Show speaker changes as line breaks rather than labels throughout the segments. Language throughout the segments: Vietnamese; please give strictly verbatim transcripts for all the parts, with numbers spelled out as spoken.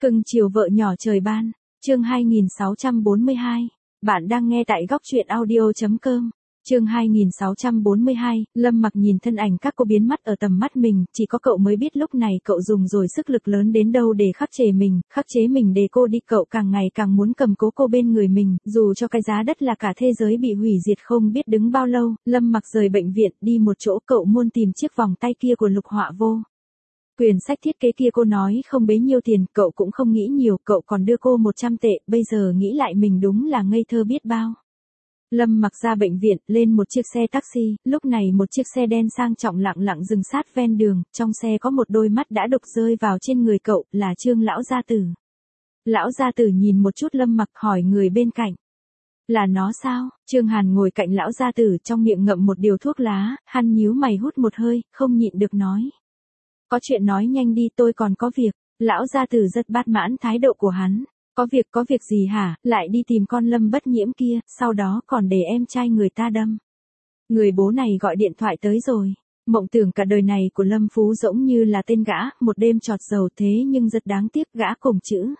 Cưng chiều vợ nhỏ trời ban, chương hai nghìn sáu trăm bốn mươi hai. Bạn đang nghe tại góc truyện audio chấm com. Chương hai nghìn sáu trăm bốn mươi hai, Lâm Mặc nhìn thân ảnh các cô biến mất ở tầm mắt mình, chỉ có cậu mới biết lúc này cậu dùng rồi sức lực lớn đến đâu để khắc chế mình, khắc chế mình để cô đi. Cậu càng ngày càng muốn cầm cố cô bên người mình, dù cho cái giá đất là cả thế giới bị hủy diệt không biết đứng bao lâu. Lâm Mặc rời bệnh viện đi một chỗ, cậu muốn tìm chiếc vòng tay kia của Lục Họa Vô. Quyển sách thiết kế kia cô nói không bấy nhiêu tiền, cậu cũng không nghĩ nhiều, cậu còn đưa cô một trăm tệ, bây giờ nghĩ lại mình đúng là ngây thơ biết bao. Lâm Mặc ra bệnh viện, lên một chiếc xe taxi, lúc này một chiếc xe đen sang trọng lặng lặng dừng sát ven đường, trong xe có một đôi mắt đã đục rơi vào trên người cậu, là Trương lão gia tử. Lão gia tử nhìn một chút Lâm Mặc, hỏi người bên cạnh. Là nó sao? Trương Hàn ngồi cạnh lão gia tử, trong miệng ngậm một điều thuốc lá, hắn nhíu mày hút một hơi, không nhịn được nói. Có chuyện nói nhanh đi, tôi còn có việc. Lão gia tử rất bát mãn thái độ của hắn. Có việc có việc gì hả, lại đi tìm con Lâm Bất Nhiễm kia, sau đó còn để em trai người ta đâm. Người bố này gọi điện thoại tới rồi. Mộng tưởng cả đời này của Lâm Phú giống như là tên gã, một đêm trọt dầu, thế nhưng rất đáng tiếc gã cùng chữ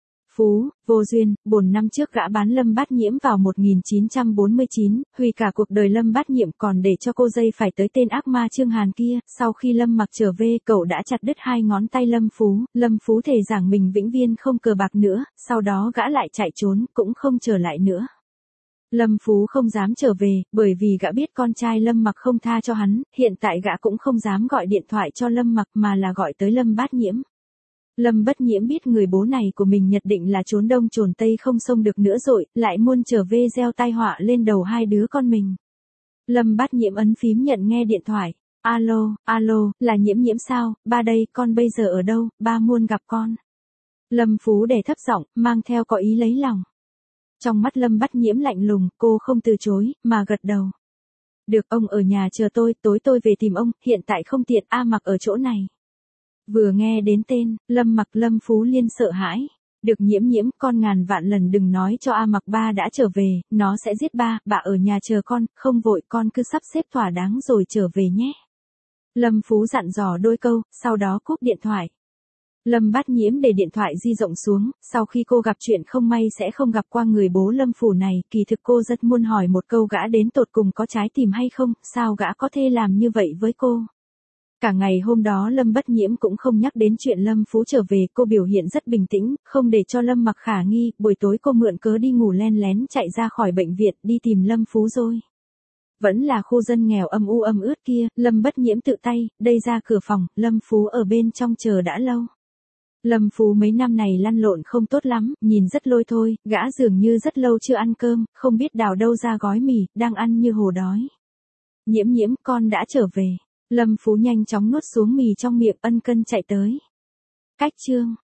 Phú, vô duyên. Bổn năm trước gã bán Lâm Bát Nhiễm vào một nghìn chín trăm bốn mươi chín, hủy cả cuộc đời Lâm Bát Nhiễm, còn để cho cô dây phải tới tên ác ma Trương Hàn kia. Sau khi Lâm Mặc trở về, cậu đã chặt đứt hai ngón tay Lâm Phú. Lâm Phú thề rằng mình vĩnh viễn không cờ bạc nữa, sau đó gã lại chạy trốn, cũng không trở lại nữa. Lâm Phú không dám trở về, bởi vì gã biết con trai Lâm Mặc không tha cho hắn, hiện tại gã cũng không dám gọi điện thoại cho Lâm Mặc mà là gọi tới Lâm Bát Nhiễm. Lâm Bất Nhiễm biết người bố này của mình nhất định là trốn đông trốn tây không xông được nữa rồi, lại muốn trở về gieo tai họa lên đầu hai đứa con mình. Lâm Bát Nhiễm ấn phím nhận nghe điện thoại. Alo, alo, là Nhiễm Nhiễm sao, ba đây, con bây giờ ở đâu, ba muốn gặp con. Lâm Phú đè thấp giọng, mang theo có ý lấy lòng. Trong mắt Lâm Bát Nhiễm lạnh lùng, cô không từ chối, mà gật đầu. Được, ông ở nhà chờ tôi, tối tôi về tìm ông, hiện tại không tiện, A Mặc ở chỗ này. Vừa nghe đến tên, Lâm Mặc Lâm Phú liên sợ hãi. Được Nhiễm Nhiễm, con ngàn vạn lần đừng nói cho A Mặc ba đã trở về, nó sẽ giết ba, bà ở nhà chờ con, không vội, con cứ sắp xếp thỏa đáng rồi trở về nhé. Lâm Phú dặn dò đôi câu, sau đó cúp điện thoại. Lâm Bát Nhiễm để điện thoại di động xuống, sau khi cô gặp chuyện không may sẽ không gặp qua người bố Lâm Phủ này, kỳ thực cô rất muốn hỏi một câu gã đến tột cùng có trái tim hay không, sao gã có thể làm như vậy với cô. Cả ngày hôm đó Lâm Bất Nhiễm cũng không nhắc đến chuyện Lâm Phú trở về, cô biểu hiện rất bình tĩnh, không để cho Lâm Mặc khả nghi. Buổi tối cô mượn cớ đi ngủ len lén chạy ra khỏi bệnh viện đi tìm Lâm Phú rồi. Vẫn là khu dân nghèo âm u âm ướt kia, Lâm Bất Nhiễm tự tay, đây ra cửa phòng, Lâm Phú ở bên trong chờ đã lâu. Lâm Phú mấy năm này lăn lộn không tốt lắm, nhìn rất lôi thôi, gã dường như rất lâu chưa ăn cơm, không biết đào đâu ra gói mì, đang ăn như hồ đói. Nhiễm Nhiễm, con đã trở về. Lâm Phú nhanh chóng nuốt xuống mì trong miệng, ân cần chạy tới. Cách chương